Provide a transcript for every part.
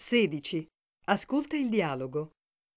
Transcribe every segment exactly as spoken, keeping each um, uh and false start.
sedici. Ascolta il dialogo.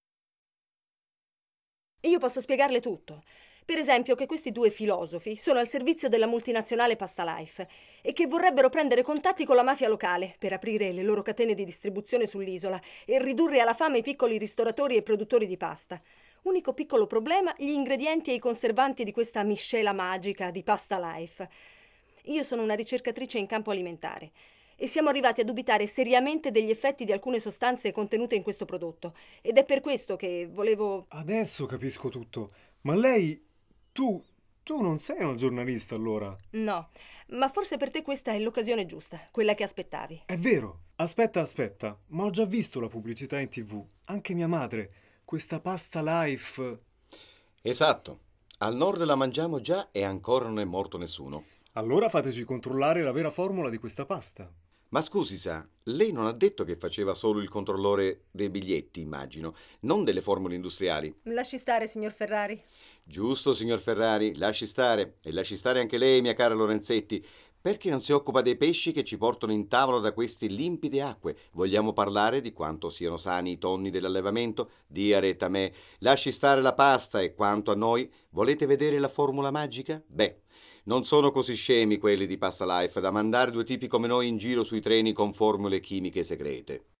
Io posso spiegarle tutto. Per esempio che questi due filosofi sono al servizio della multinazionale Pastalife e che vorrebbero prendere contatti con la mafia locale per aprire le loro catene di distribuzione sull'isola e ridurre alla fame i piccoli ristoratori e produttori di pasta. Unico piccolo problema, gli ingredienti e i conservanti di questa miscela magica di Pastalife. Io sono una ricercatrice in campo alimentare e siamo arrivati a dubitare seriamente degli effetti di alcune sostanze contenute in questo prodotto. Ed è per questo che volevo... Adesso capisco tutto. Ma lei... tu... tu non sei una giornalista allora? No, ma forse per te questa è l'occasione giusta, quella che aspettavi. È vero. Aspetta, aspetta. Ma ho già visto la pubblicità in tivù. Anche mia madre. Questa pasta life... Esatto. Al nord la mangiamo già e ancora non è morto nessuno. Allora fateci controllare la vera formula di questa pasta. Ma scusi, sa, lei non ha detto che faceva solo il controllore dei biglietti, immagino, non delle formule industriali. Lasci stare, signor Ferrari. Giusto, signor Ferrari, lasci stare. E lasci stare anche lei, mia cara Lorenzetti. Perché non si occupa dei pesci che ci portano in tavola da queste limpide acque? Vogliamo parlare di quanto siano sani i tonni dell'allevamento? Dia retta a me. Lasci stare la pasta e quanto a noi, volete vedere la formula magica? Beh, non sono così scemi quelli di Pasta Life da mandare due tipi come noi in giro sui treni con formule chimiche segrete.